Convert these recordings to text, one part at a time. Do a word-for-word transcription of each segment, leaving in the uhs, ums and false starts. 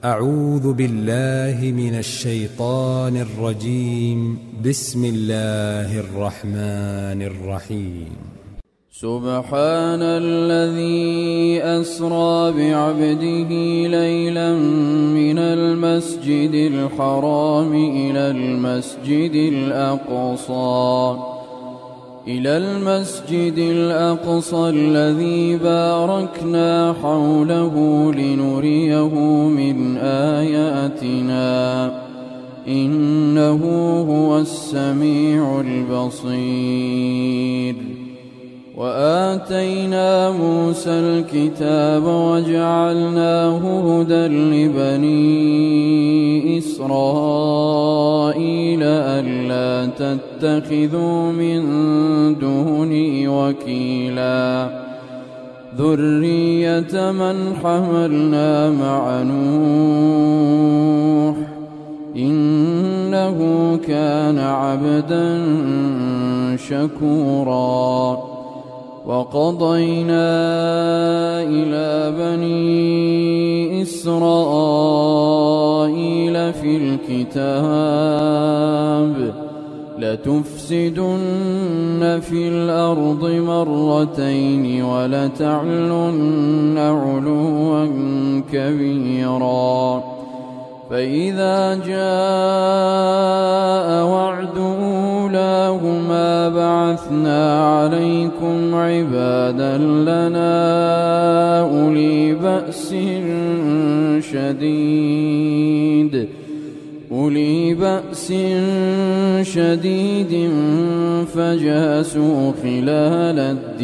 أعوذ بالله من الشيطان الرجيم. بسم الله الرحمن الرحيم. سبحان الذي أسرى بعبده ليلا من المسجد الحرام إلى المسجد الأقصى إلى المسجد الأقصى الذي باركنا حوله لنريه من آياتنا إنه هو السميع البصير. وآتينا موسى الكتاب وجعلناه هدى لبني إسرائيل ألا تتخذوا من دوني وكيلا ذرية من حملنا مع نوح إنه كان عبدا شكورا. وقضينا إلى بني إسرائيل في الكتاب لتفسدن في الأرض مرتين ولتعلن علوا كبيرا. فإذا جاء وعد أولاهما بعثنا عليكم عبادا لنا أولي بأس شديد أولي بأس شديد فجاسوا خلال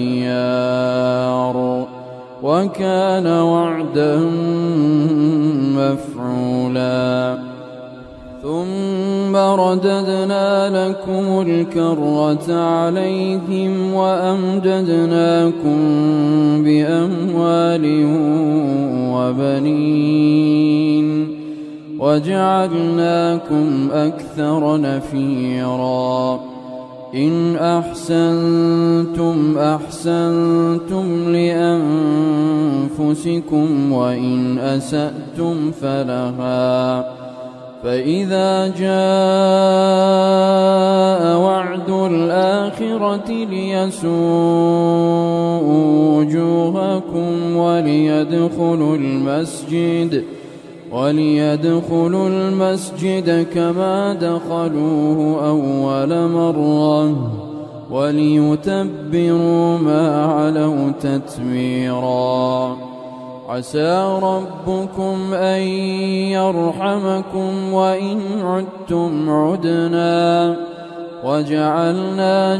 الديار وكان وعدا مفعولا. ثم رددنا لكم الكرة عليهم وأمددناكم بأموال وبنين وجعلناكم أكثر نفيرا. إن أحسنتم أحسنتم لأنفسكم وإن أسأتم فلها. فإذا جاء وعد الآخرة ليسوءوا وجوهكم وليدخلوا المسجد وليدخلوا المسجد كما دخلوه أول مرة وليتبروا ما علوا تتبيرا. عسى ربكم أن يرحمكم وإن عدتم عدنا وجعلنا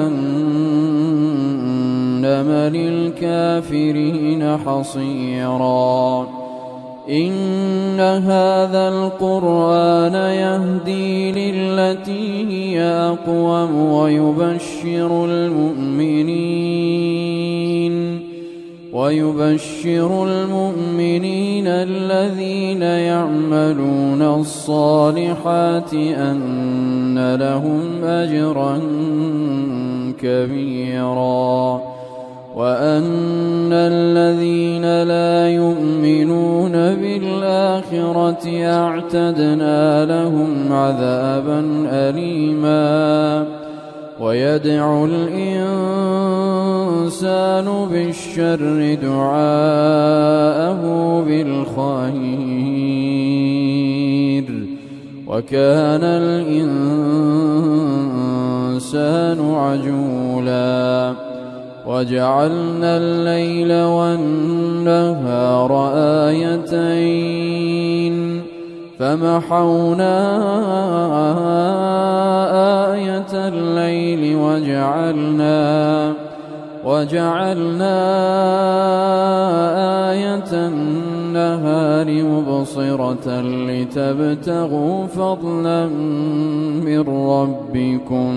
جهنم للكافرين حصيرا. إن هذا القرآن يهدي للتي هي أقوم ويبشر المؤمنين ويبشر المؤمنين الذين يعملون الصالحات أن لهم أجرا كبيرا. وأن الذين لا يؤمنون بالآخرة أعتدنا لهم عذابا أليما. ويدعو الإنسان بالشر دعاءه بالخير وكان الإنسان عجولا. وجعلنا الليل والنهار آيتين فمحونا آية الليل وجعلنا وجعلنا آية النهار مبصرة لتبتغوا فضلا من ربكم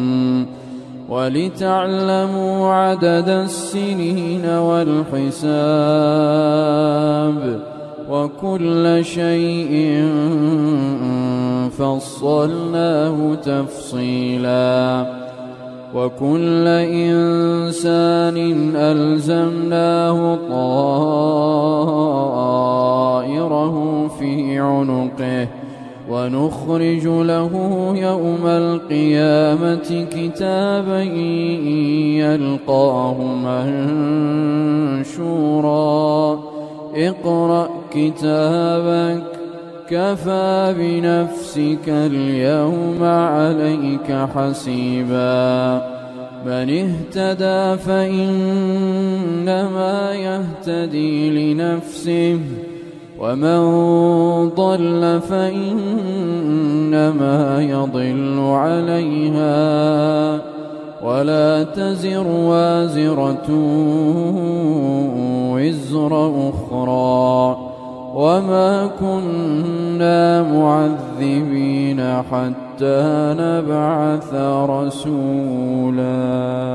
ولتعلموا عدد السنين والحساب وكل شيء فصلناه تفصيلا. وكل إنسان ألزمناه طائره في عنقه ونخرج له يوم القيامة كتابا يلقاه منشورا اقرأ كتابك كفى بنفسك اليوم عليك حسيبا من اهتدى فإنما يهتدي لنفسه ومن ضل فإنما يضل عليها ولا تزر وازرة وزر أخرى وما كنا معذبين حتى نبعث رسولا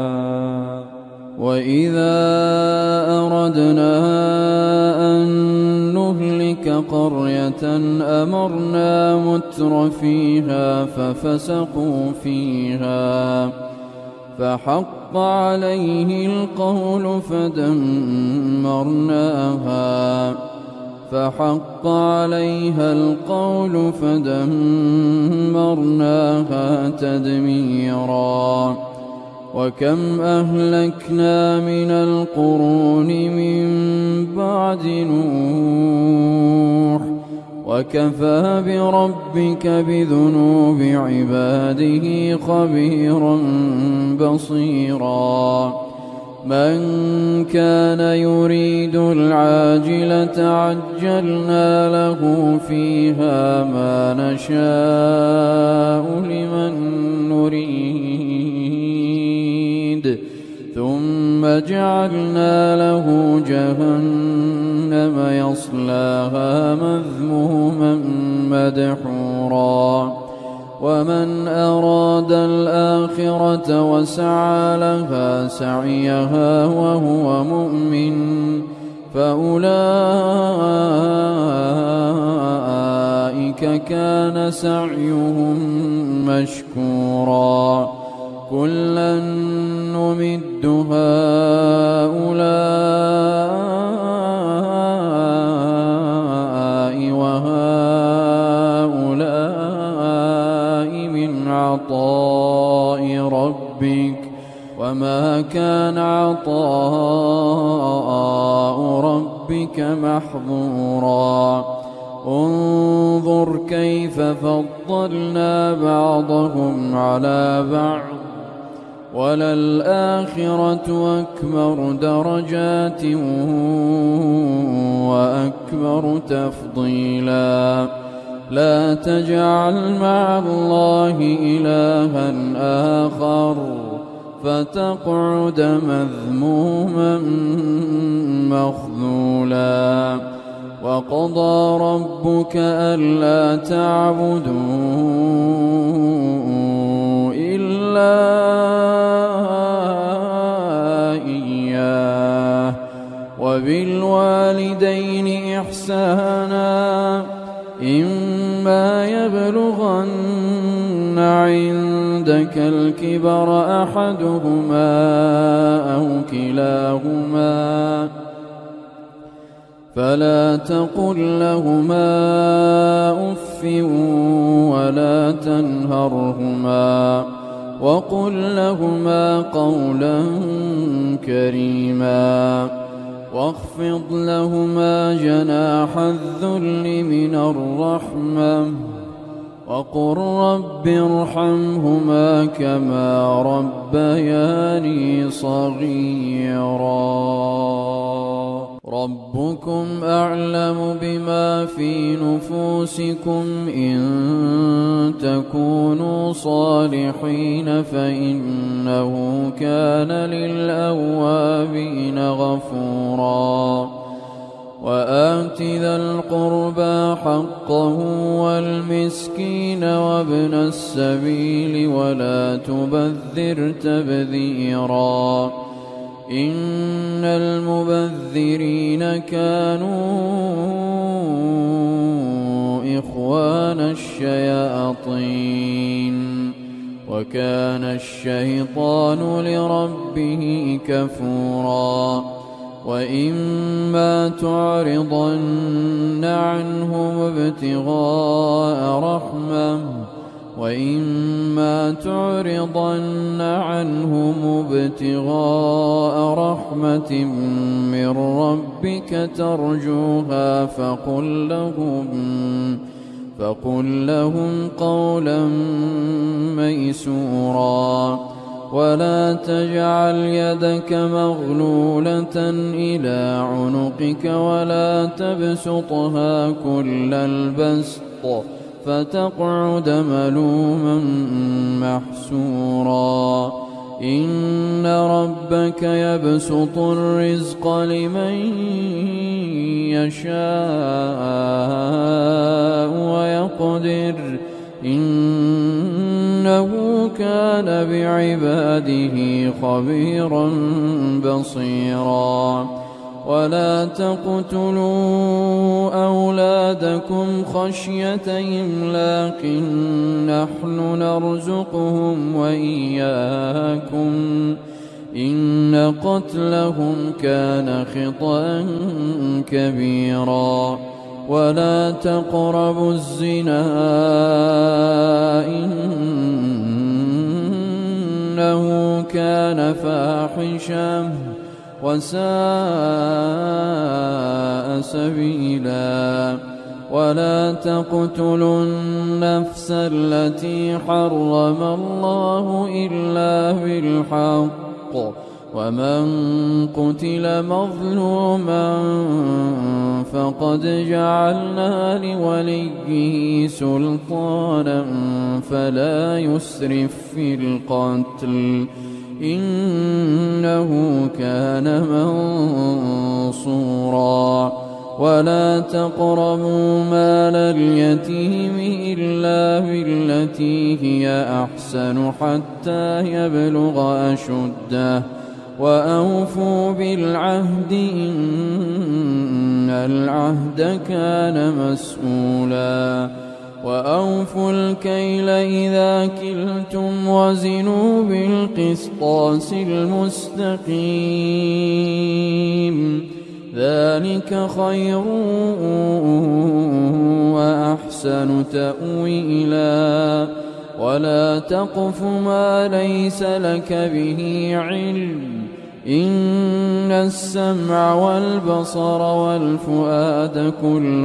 وإذا أردنا أن نهلك قرية أمرنا متر فيها ففسقوا فيها فحق عليه القول فدمرناها فحق عليها القول فدمرناها تدميرا وكم أهلكنا من القرون من بعد نوح وكفى بربك بذنوب عباده خبيرا بصيرا من كان يريد العاجلة عجلنا له فيها ما نشاء لمن نريد ثم جعلنا له جهنم يصلاها مذموما مدحورا ومن أراد الآخرة وسعى لها سعيها وهو مؤمن فأولئك كان سعيهم مشكورا كلا نمد هؤلاء وهؤلاء من عطاء ربك وما كان عطاء ربك محظورا انظر كيف فضلنا بعضهم على بعض وللآخرة أكبر درجات وأكبر تفضيلا لا تجعل مع الله إلها آخر فتقعد مذموما مخذولا وقضى ربك ألا تعبدوا إلا إياه وبالوالدين إحسانا إما يبلغن عندك الكبر أحدهما أو كلاهما فلا تقل لهما أف ولا تنهرهما وقل لهما قولا كريما واخفض لهما جناح الذل من الرحمة وقل رب ارحمهما كما ربياني صغيرا ربكم أعلم بما في نفوسكم إن تكونوا صالحين فإنه كان للأوابين غفورا وآت ذا القربى حقه والمسكين وابن السبيل ولا تبذر تبذيرا إن المبذرين كانوا إخوان الشياطين وكان الشيطان لربه كفورا وإما تعرضن عنهم ابتغاء رحمة وإما تعرضن عنهم ابتغاء رحمة من ربك ترجوها فقل لهم فقل لهم قولا ميسورا ولا تجعل يدك مغلولة إلى عنقك ولا تبسطها كل البسط فتقعد ملوما محسورا إن ربك يبسط الرزق لمن يشاء ويقدر إنه كان بعباده خبيرا بصيرا ولا تقتلوا أولادكم خشية إملاق نحن نرزقهم وإياكم إن قتلهم كان خطأ كبيرا ولا تقربوا الزنا إنه كان فاحشا وساء سبيلا ولا تقتلوا النفس التي حرم الله إلا بالحق ومن قتل مظلوما فقد جعلنا لوليه سلطانا فلا يسرف في القتل إنه كان منصورا ولا تقربوا مال اليتيم إلا بالتي هي أحسن حتى يبلغ أشده وأوفوا بالعهد إن العهد كان مسؤولا وأوفوا الكيل إذا كلتم وزنوا بالقسطاس المستقيم ذلك خير وأحسن تأويلا ولا تقف ما ليس لك به علم إن السمع والبصر والفؤاد كل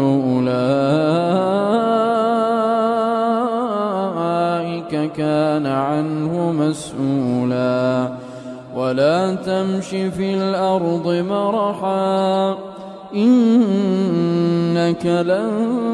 أولئك كان عنه مسؤولا ولا تمش في الأرض مرحا إنك لن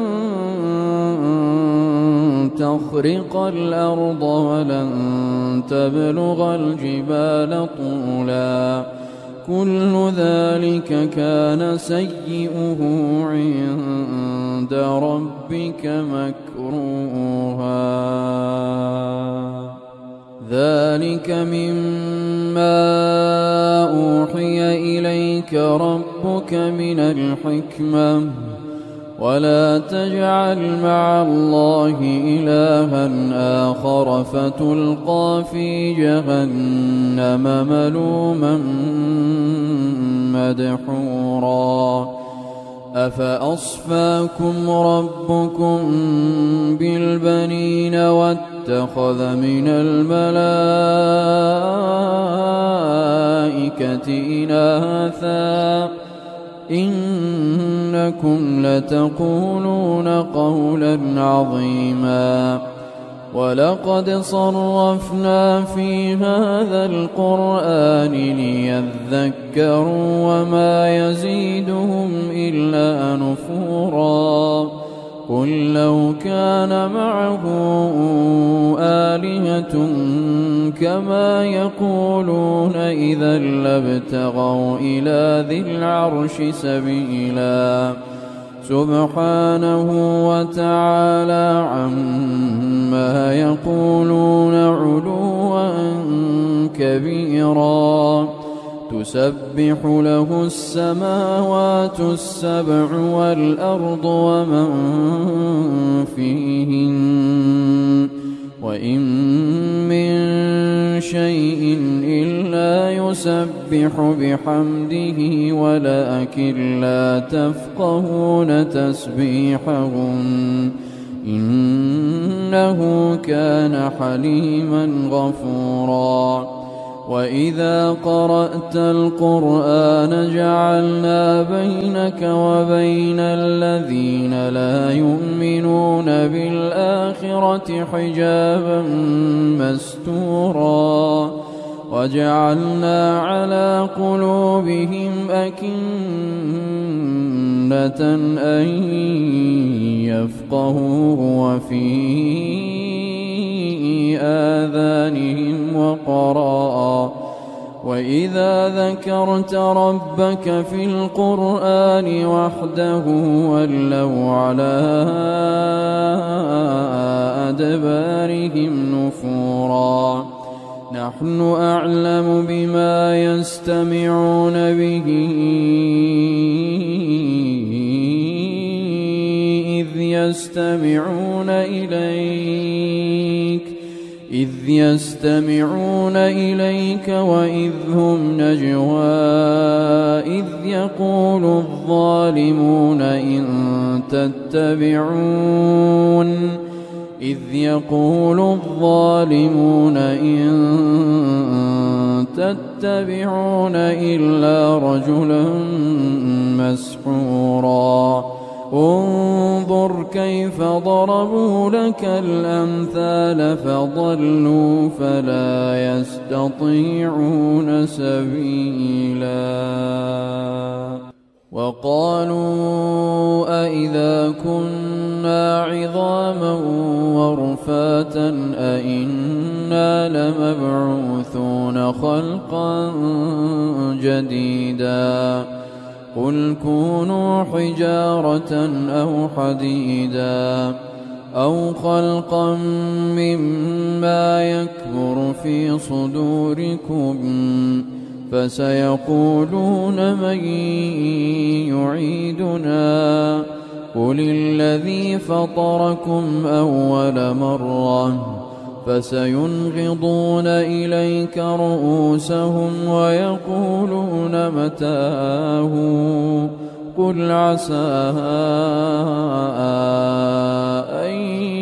تخرق الأرض ولن تبلغ الجبال طولا كل ذلك كان سيئه عند ربك مكروها ذلك مما أوحي إليك ربك من الحكمة ولا تجعل مع الله إلها آخر فتلقى في جهنم ملوما مدحورا أفأصفاكم ربكم بالبنين واتخذ من الملائكة إناثا إنكم لتقولون قولا عظيما ولقد صرفنا في هذا القرآن ليذكروا وما يزيدهم إلا نفورا قل لو كان معه آلهة كما يقولون إذا لابتغوا إلى ذي العرش سبيلا سبحانه وتعالى عما يقولون علوا كبيرا تسبح له السماوات السبع والأرض ومن فيهن وإن من يسبح بحمده ولكن لا تفقهون تسبيحهم إنه كان حليما غفورا وإذا قرأت القرآن جعلنا بينك وبين الذين لا يؤمنون بالآخرة حجابا مستورا وجعلنا على قلوبهم أكنة أن يفقهوه وفي آذانهم وقرا وإذا ذكرت ربك في القرآن وحده ولوا على أدبارهم نفورا نحن أعلم بما يستمعون به إذ يستمعون إليك إذ يستمعون إليك وإذ هم نجوى إذ يقول الظالمون إن تتبعون إذ يقول الظالمون إن تتبعون إلا رجلا مسحورا انظر كيف ضربوا لك الأمثال فضلوا فلا يستطيعون سبيلا وقالوا أئذا كنا عظاما ورفاتا أئنا لمبعوثون خلقا جديدا قل كونوا حجارة أو حديدا أو خلقا مما يكبر في صدوركم فسيقولون من يعيدنا قل الذي فطركم أول مرة فسينغضون إليك رؤوسهم ويقولون متاه قل عسى أن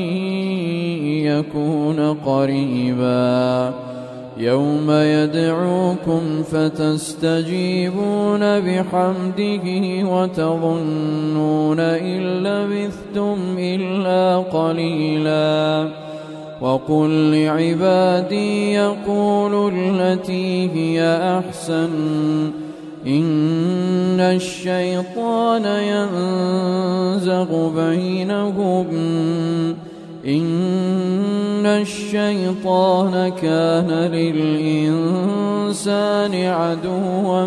يكون قريبا يوم يدعوكم فتستجيبون بحمده وتظنون إن لبثتم إلا قليلا وقل لعبادي يقولوا التي هي أحسن إن الشيطان ينزغ بينهم إن الشيطان كان للإنسان عدوا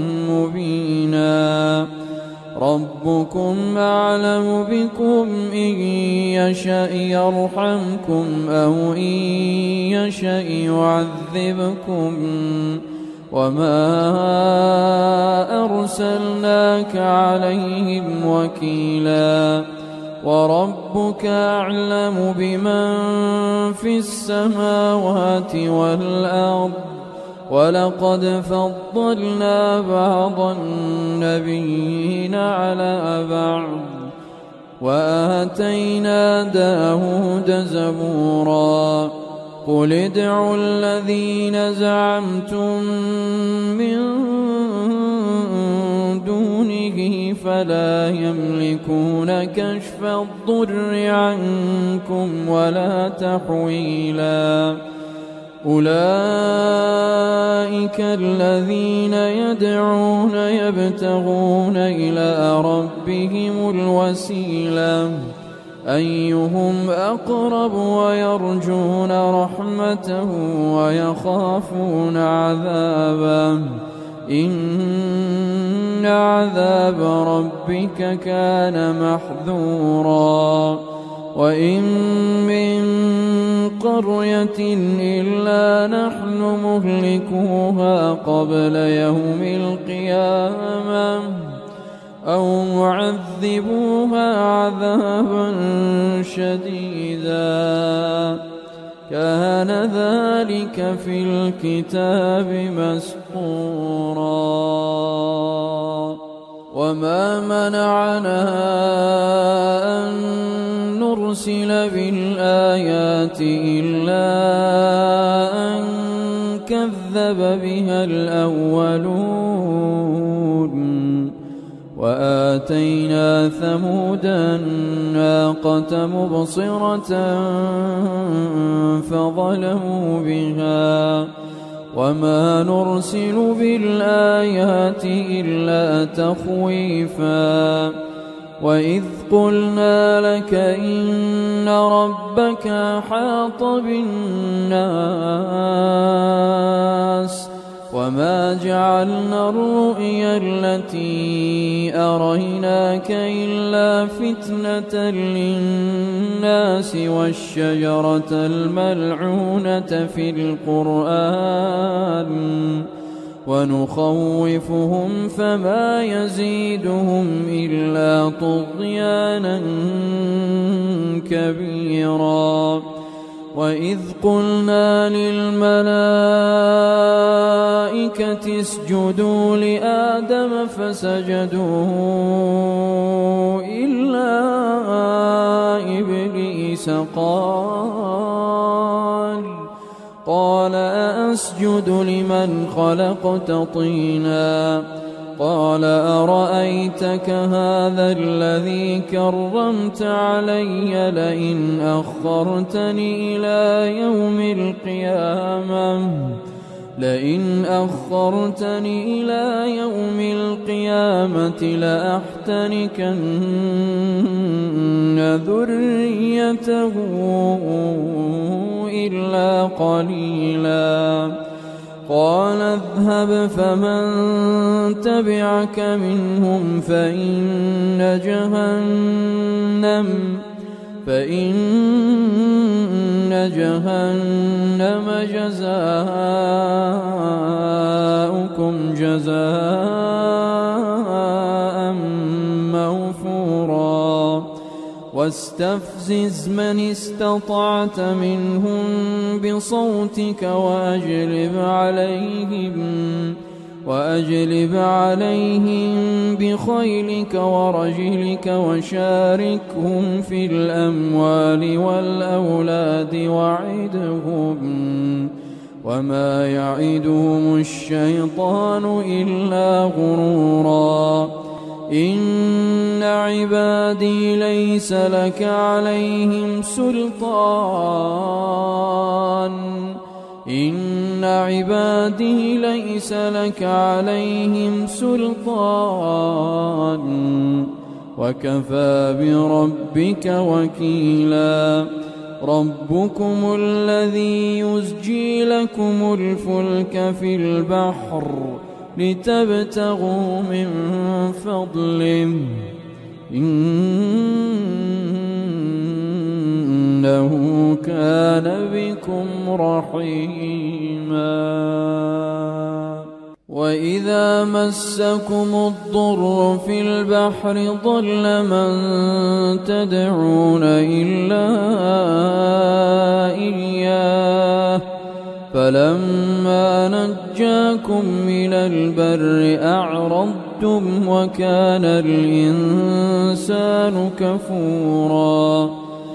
مبينا ربكم أعلم بكم إن يشأ يرحمكم أو إن يشأ يعذبكم وما أرسلناك عليهم وكيلا وربك أعلم بمن في السماوات والأرض ولقد فضلنا بعض النبيين على بعض وآتينا داود زبورا قل ادعوا الذين زعمتم من دونه فلا يملكون كشف الضر عنكم ولا تحويلا أولئك الذين يدعون يبتغون إلى ربهم الوسيلة أيهم أقرب ويرجون رحمته ويخافون عذابه إن عذاب ربك كان محذورا وإن من قرية إلا نحن مهلكوها قبل يوم القيامة أو معذبوها عذابا شديدا كان ذلك في الكتاب مسطورا وما منعنا أن نرسل بالآيات إلا أن كذب بها الأولون وآتينا ثمود الناقة مبصرة فظلموا بها وما نرسل بالآيات إلا تخويفا وإذ قلنا لك إن ربك أحاط بالناس وما جعلنا الرؤيا التي أريناك إلا فتنة للناس والشجرة الملعونة في القرآن ونخوفهم فما يزيدهم إلا طغيانا كبيرا وإذ قلنا للملائكة اسجدوا لآدم فسجدوا إلا إبليس قال قال أأسجد لمن خلقت طينا قال أرأيتك هذا الذي كرمت علي لئن أخرتني إلى يوم القيامة لئن أخرتني إلى يوم القيامة لأحتنكن ذريته إلا قليلا قال اذهب فمن تبعك منهم فإن جهنم فإن جهنم جزاؤكم جزاء موفورا واستفزز من استطعت منهم بصوتك وأجلب عليهم وأجلب عليهم بخيلك ورجلك وشاركهم في الأموال والأولاد وعدهم وما يعدهم الشيطان إلا غرورا إن عبادي ليس لك عليهم سلطان إن عبادي ليس لك عليهم سلطان وكفى بربك وكيلا ربكم الذي يزجي لكم الفلك في البحر لتبتغوا من فضله إنه كان بكم رحيما وإذا مسكم الضر في البحر ضل من تدعون إلا إياه فلما نجاكم من البر أعرضتم وكان الإنسان كفورا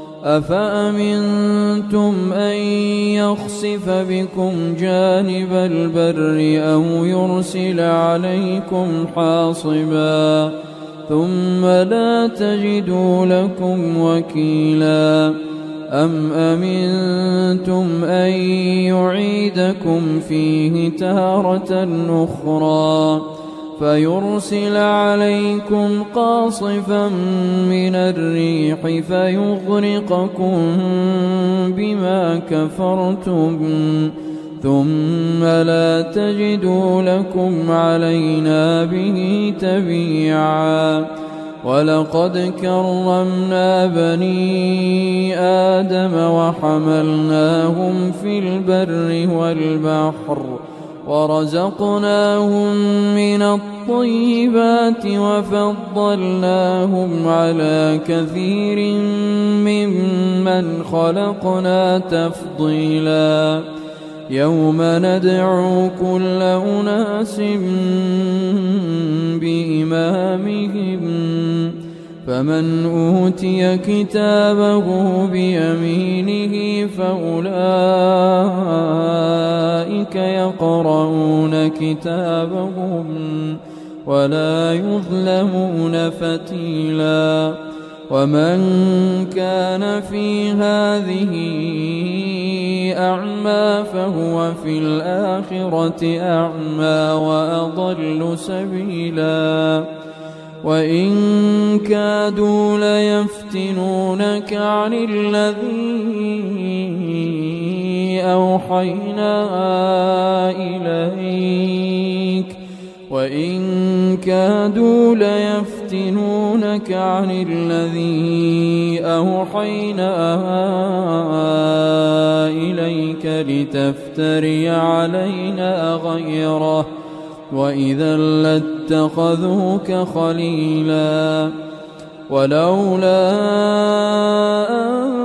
أفأمنتم أن يخسف بكم جانب البر أو يرسل عليكم حاصبا ثم لا تجدوا لكم وكيلا أم أمنتم أن يعيدكم فيه تارة أخرى فيرسل عليكم قاصفا من الريح فيغرقكم بما كفرتم ثم لا تجدوا لكم علينا به تبيعا ولقد كرمنا بني آدم وحملناهم في البر والبحر ورزقناهم من الطيبات وفضلناهم على كثير ممن ممن خلقنا تفضيلا يوم ندعو كل أناس بإمامهم فمن أوتي كتابه بيمينه فأولئك يقرؤون كتابهم ولا يظلمون فتيلا ومن كان في هذه أعمى فهو في الآخرة أعمى وأضل سبيلا وإن كادوا ليفتنونك عن الذي أوحينا إليك وإن كادوا ليفتنونك عن الذي أوحينا إليك لتفتري علينا غيره وإذا لاتخذوك خليلا ولولا أن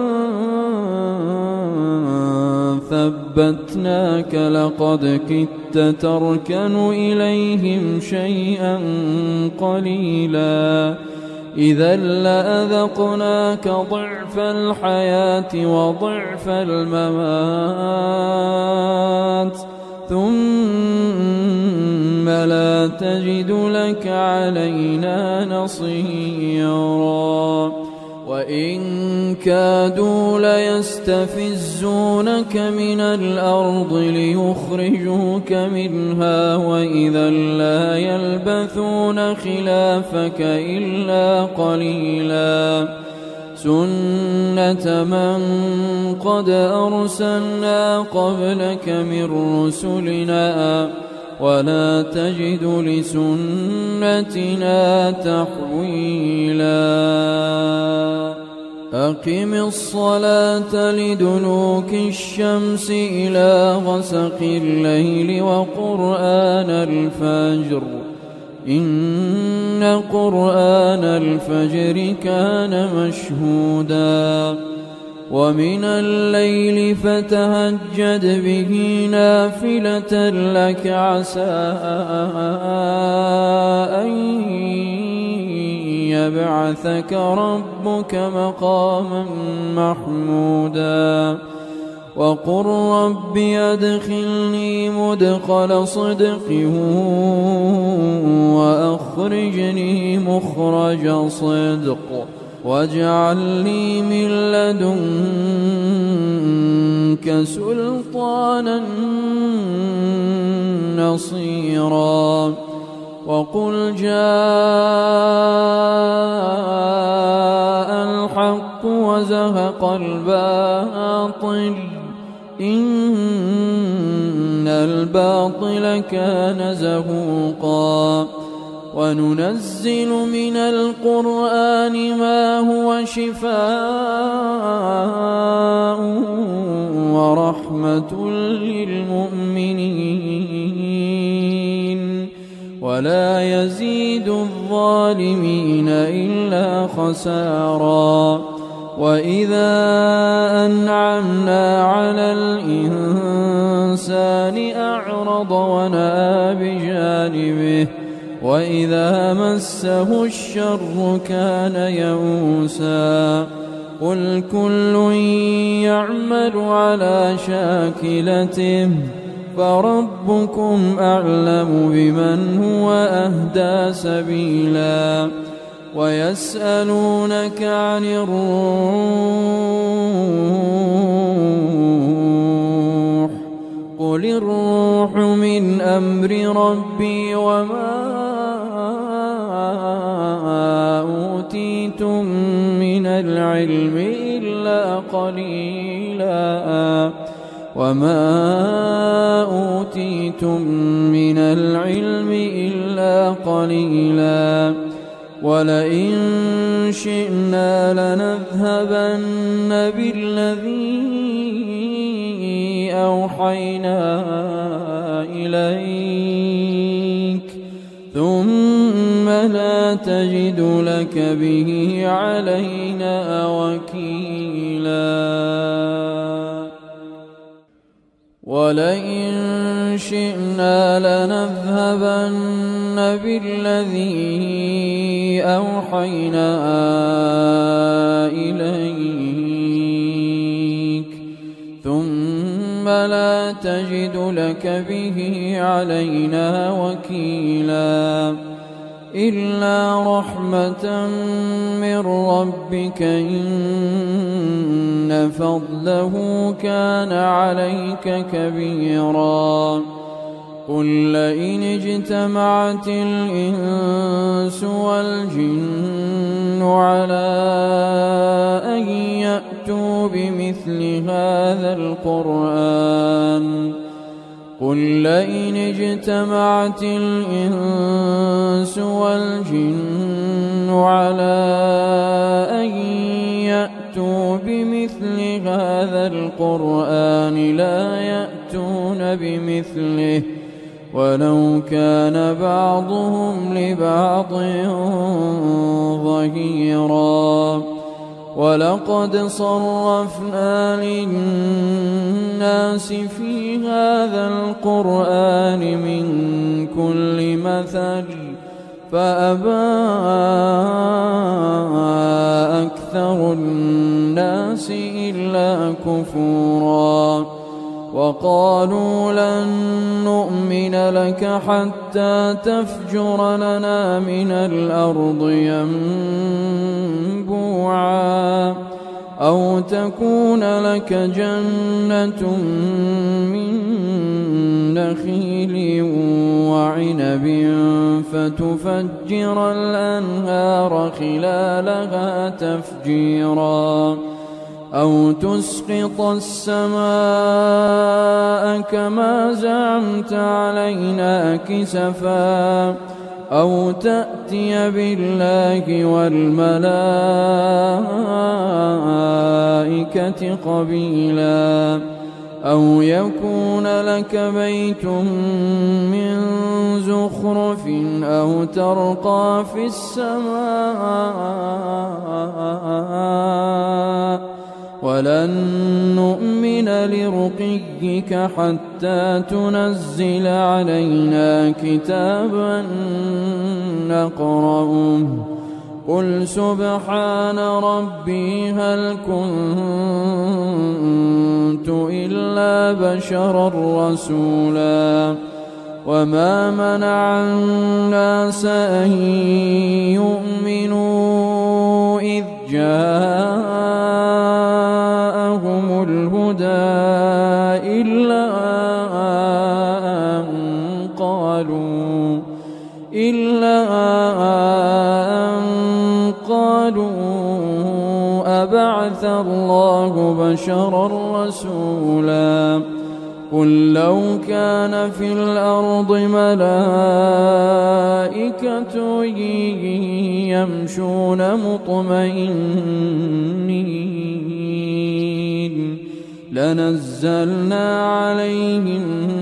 ثبتناك لقد كدت تركن إليهم شيئا قليلا إذا لأذقناك ضعف الحياة وضعف الممات ثم لا تجد لك علينا نصيرا وإن كادوا ليستفزونك من الأرض ليخرجوك منها وإذا لا يلبثون خلافك إلا قليلا سنة من قد أرسلنا قبلك من رسلنا ولا تجد لسنتنا تحويلا أقم الصلاة لدلوك الشمس إلى غسق الليل وقرآن الفجر إن قرآن الفجر كان مشهودا ومن الليل فتهجد به نافلة لك عسى أن يبعثك ربك مقاما محمودا وقل رب أدخلني مدخل صدق وأخرجني مخرج صدق واجعل لي من لدنك سلطانا نصيرا وقل جاء الحق وزهق الباطل إن الباطل كان زهوقا وننزل من القرآن ما هو شفاء ورحمة للمؤمنين ولا يزيد الظالمين إلا خسارا وإذا أنعمنا على الإنسان أعرض ونأى بجانبه وإذا مسه الشر كان يئوسا قل كل يعمل على شاكلته فربكم أعلم بمن هو أهدى سبيلا ويسألونك عن الروح قل الروح من أمر ربي وما أوتيتم من العلم إلا قليلا وما أوتيتم من العلم إلا قليلا ولئن شئنا لنذهبن بالذي أوحينا إليك ثم لا تجد لك به علينا وكيلا ولئن شئنا لنذهبن بالذي أوحينا إليك ثم لا تجد لك به علينا وكيلا إلا رحمة من ربك إن فضله كان عليك كبيرا قل لئن اجتمعت الإنس والجن على أن يأتوا بمثل هذا القرآن قل لئن اجتمعت الإنس والجن على أن يأتوا بمثل هذا القرآن لا يأتون بمثله ولو كان بعضهم لبعض ظهيرا ولقد صرفنا للناس في هذا القرآن من كل مثل فأبى أكثر الناس إلا كفورا وقالوا لن نؤمن لك حتى تفجر لنا من الأرض ينبوعا أو تكون لك جنة من نخيل وعنب فتفجر الأنهار خلالها تفجيرا أو تسقط السماء كما زعمت علينا كسفا أو تأتي بالله والملائكة قبيلا أو يكون لك بيت من زخرف أو ترقى في السماء ولن نؤمن لرقيك حتى تنزل علينا كتابا نقرأه قل سبحان ربي هل كنت إلا بشرا رسولا وما منع الناس أن يؤمنوا إذ جاءهم الهدى إلا أن قالوا إلا أن قالوا أبعث الله بشرا رسولا قل لو كان في الأرض ملائكة يمشون مطمئنين لنزلنا عليهم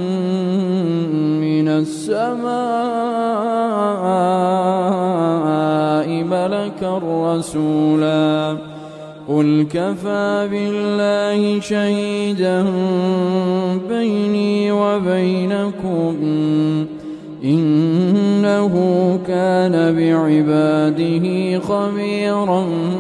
من السماء ملكا رسولا قل كفى بالله شهيدا بيني وبينكم إنه كان بعباده خبيرا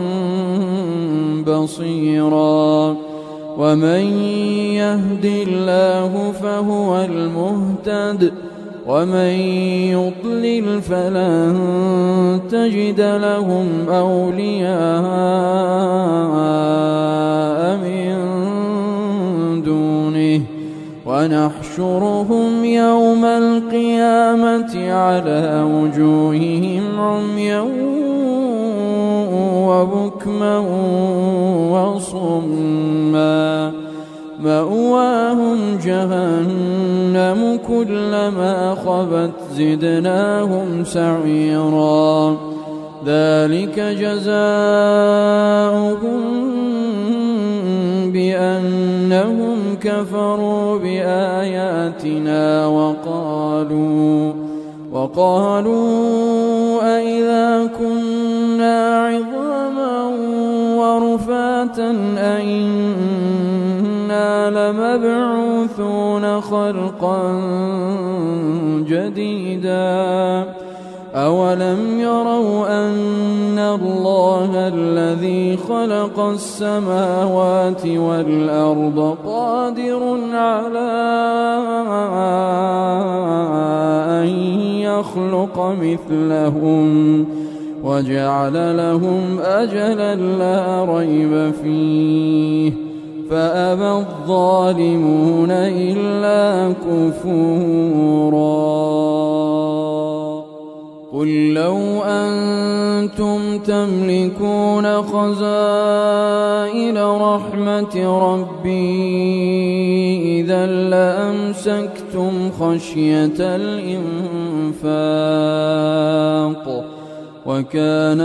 بصيرا ومن يهد الله فهو المهتد ومن يضلل فلن تجد لهم أولياء من دونه ونحشرهم يوم القيامة على وجوههم عميا وبكما وصما مأواهم جهنم كلما خبت زدناهم سعيرا ذلك جزاؤهم بأنهم كفروا بآياتنا وقالوا وقالوا أإذا كنا عظاما ورفاتا أمواتا أئنا لمبعوثون خلقا جديدا أولم يروا أن الله الذي خلق السماوات والأرض قادر على أن يخلق مثلهم وجعل لهم أجلا لا ريب فيه فأبى الظالمون إلا كفورا قل لو أنتم تملكون خزائن رحمة ربي إذا لأمسكتم خشية الإنفاق وكان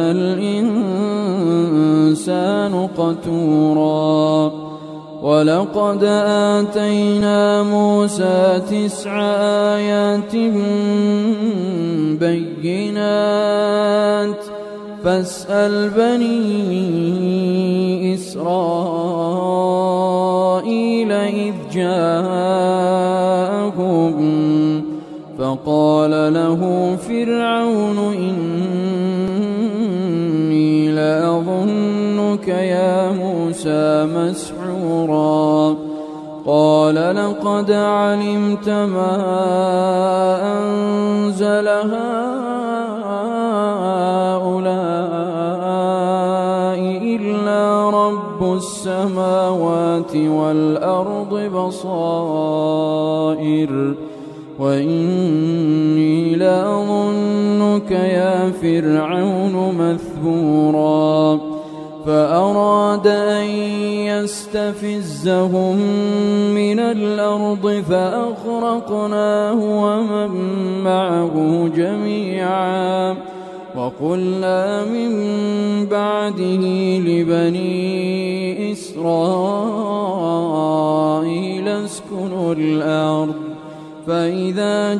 الإنسان قتورا ولقد آتينا موسى تسع آيات بينات فاسأل بني إسرائيل إذ جاءهم فقال له فرعون إني لأظنك يا موسى مسحورا قال لقد علمت ما أنزل هؤلاء إلا رب السماوات والأرض بصائر وإني لأظنك يا فرعون مثبورا فأراد أن يستفزهم من الأرض فأغرقناه ومن معه جميعا وقلنا من بعده لبني إسرائيل اسكنوا الأرض فإذا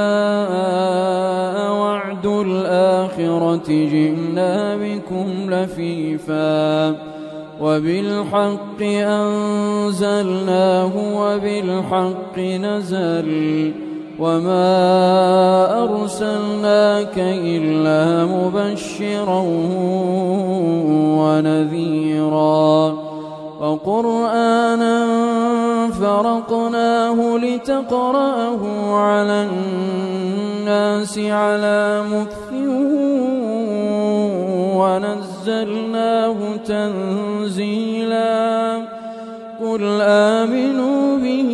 جاء وعد الآخرة جئنا بكم لفيفا وبالحق أنزلناه وبالحق نزل وما أرسلناك إلا مبشرا ونذيرا وقرآنا فرقناه لتقرأه على الناس على مكث ونزلناه تنزيلا قل آمنوا به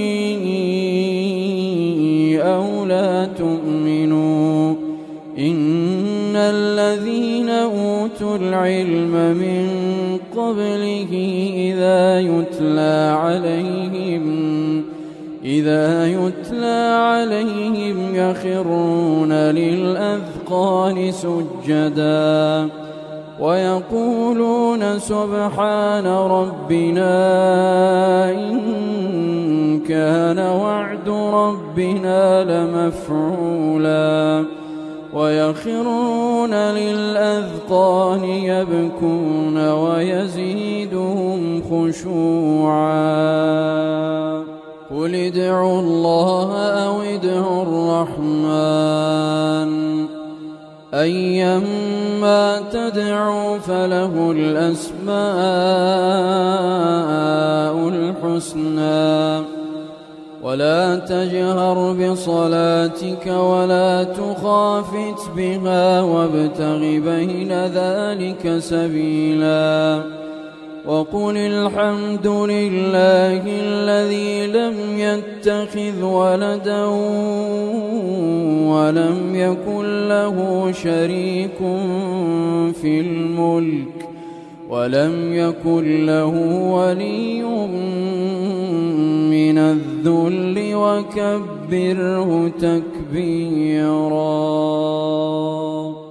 أو لا تؤمنوا إن الذين أوتوا العلم من قبله إذا يتلى عليهم إذا يتلى عليهم يخرون للأذقان سجدا ويقولون سبحان ربنا إن كان وعد ربنا لمفعولا ويخرون للأذقان يبكون ويزيدهم خشوعا قل ادعوا الله أو ادعوا الرحمن أيما تدعوا فله الأسماء الحسنى ولا تجهر بصلاتك ولا تخافت بها وابتغ بين ذلك سبيلا وقل الحمد لله الذي لم يتخذ ولدا ولم يكن له شريك في الملك ولم يكن له ولي من الذل وكبره تكبيرا.